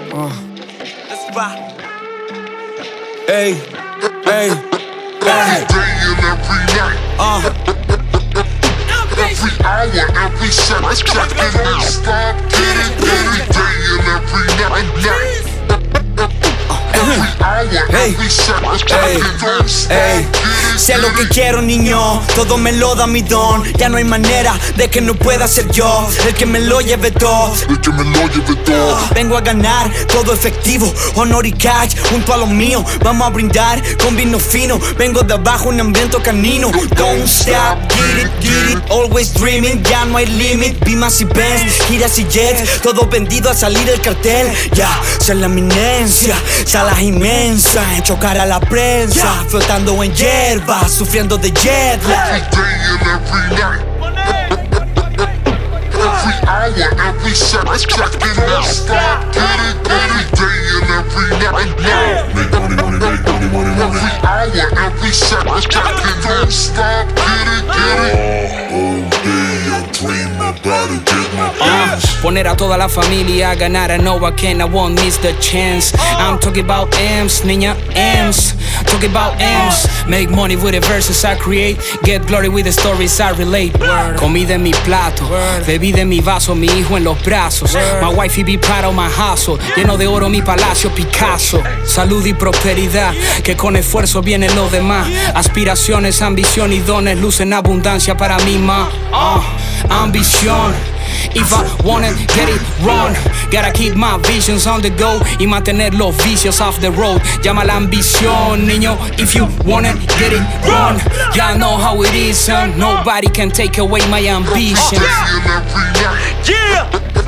Let's rock. Ey, ey, ey. Every day and every night. Every hour, every second. Stop, get it. Every day and every night. Every hour, every second. Don't stop, get it. Sé lo que quiero, niño, todo me lo da mi don. Ya no hay manera de que no pueda ser yo el que me lo lleve todo. El que me lo lleve todo. Vengo a ganar, todo efectivo, honor y cash junto a los míos. Vamos a brindar con vino fino. Vengo de abajo, un ambiente canino. Don't stop, get it, always dreaming. Ya no hay limit, Beamers y Benz, giras y jets, todo vendido a salir el cartel. Ya, soy la eminencia, salas inmensas, en chocar a la prensa, flotando en hierba, sufriendo de jet lag. Every day and every night. Every hour, every second. Don't stop, get it. Every day and every night. Make money, money, make money, money, money. Every hour, every second. Don't stop, get it. All day I dream about it, get my bands. Poner a toda la familia a ganar, I know I can, I won't miss the chance. I'm talking about M's, niña, M's. Talking about M's. Make money with the verses I create. Get glory with the stories I relate. Comida en mi plato, bebida en mi vaso, mi hijo en los brazos. My wifey be proud of my hustle. Lleno de oro mi palacio Picasso. Salud y prosperidad, que con esfuerzo vienen los demás. Aspiraciones, ambición y dones lucen abundancia para mí, ma. Ambición. If I wanna get it wrong, gotta keep my visions on the go y mantener los vicios off the road. Llama la ambición, niño. If you wanna get it wrong, y'all know how it is, son. Nobody can take away my ambition. Every day and every night. Yeah.